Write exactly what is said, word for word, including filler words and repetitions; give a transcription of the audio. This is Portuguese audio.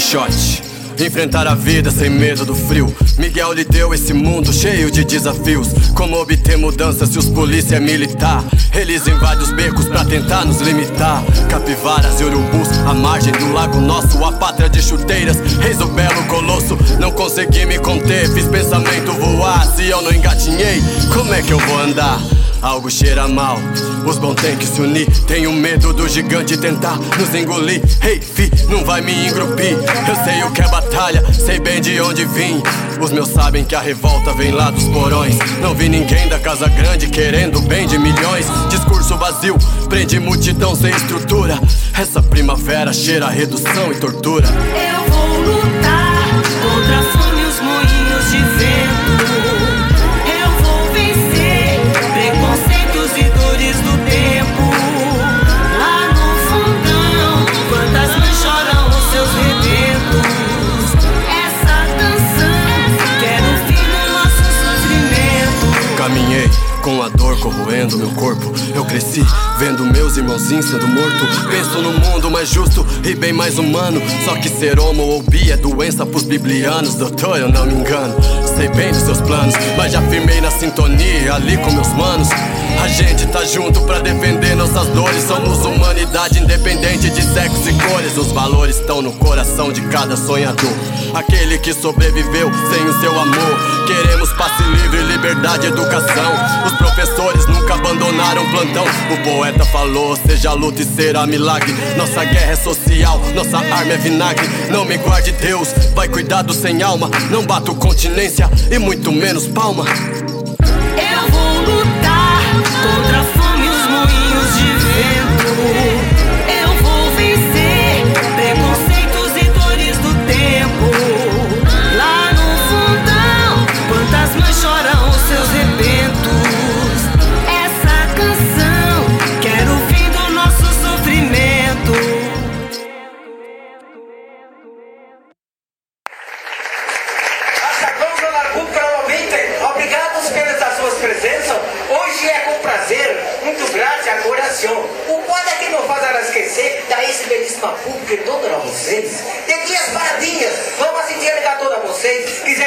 Quixote, enfrentar a vida sem medo do frio. Miguel lhe deu esse mundo cheio de desafios. Como obter mudança se os polícia é militar? Eles invadem os becos pra tentar nos limitar. Capivaras e urubus, à margem do lago nosso. A pátria de chuteiras, reis do belo colosso. Não consegui me conter, fiz pensamento voar. Se eu não engatinhei, como é que eu vou andar? Algo cheira mal, os bons têm que se unir. Tenho medo do gigante tentar nos engolir. Hey, fi, não vai me engrupir. Eu sei o que é batalha, sei bem de onde vim. Os meus sabem que a revolta vem lá dos porões. Não vi ninguém da casa grande querendo bem de milhões. Discurso vazio, prende multidão sem estrutura. Essa primavera cheira a redução e tortura. Eu vou lutar contra a fome e os moinhos de vento. Preconceitos e dores do tempo. Lá no fundão, quantas mães choram os seus rebentos. Essa canção quer o fim do nosso sofrimento. Caminhei com a dor corroendo meu corpo. Eu cresci vendo meus irmãozinhos sendo morto. Penso no mundo mais justo e bem mais humano. Só que ser homo ou bi é doença pros biblianos. Doutor, eu não me engano, sei bem dos seus planos, mas já firmei na sintonia ali com meus manos. A gente tá junto pra defender nossas dores. Somos humanidade independente de sexo e cores. Os valores estão no coração de cada sonhador. Aquele que sobreviveu sem o seu amor. Queremos passe livre, liberdade e educação. Os professores nunca abandonaram o plantão. O poeta falou, seja luta e será milagre. Nossa guerra é social, nossa arma é vinagre. Não me guarde Deus, vai cuidar do sem alma. Não bato continência e muito menos palma. Eu vou lutar contra a fome e os moinhos de vento. Eu vou vencer preconceitos e dores do tempo. Lá no fundão, quantas mães choram os seus rebentos. Essa canção quer o fim do nosso sofrimento. Obrigados pelas suas presenças. Hoje é com prazer, muito grato a coração. O pode aqui não faz ela esquecer da esse belíssima pública e todas vocês. De dias para dias, vamos entregar a todos vocês. Quiser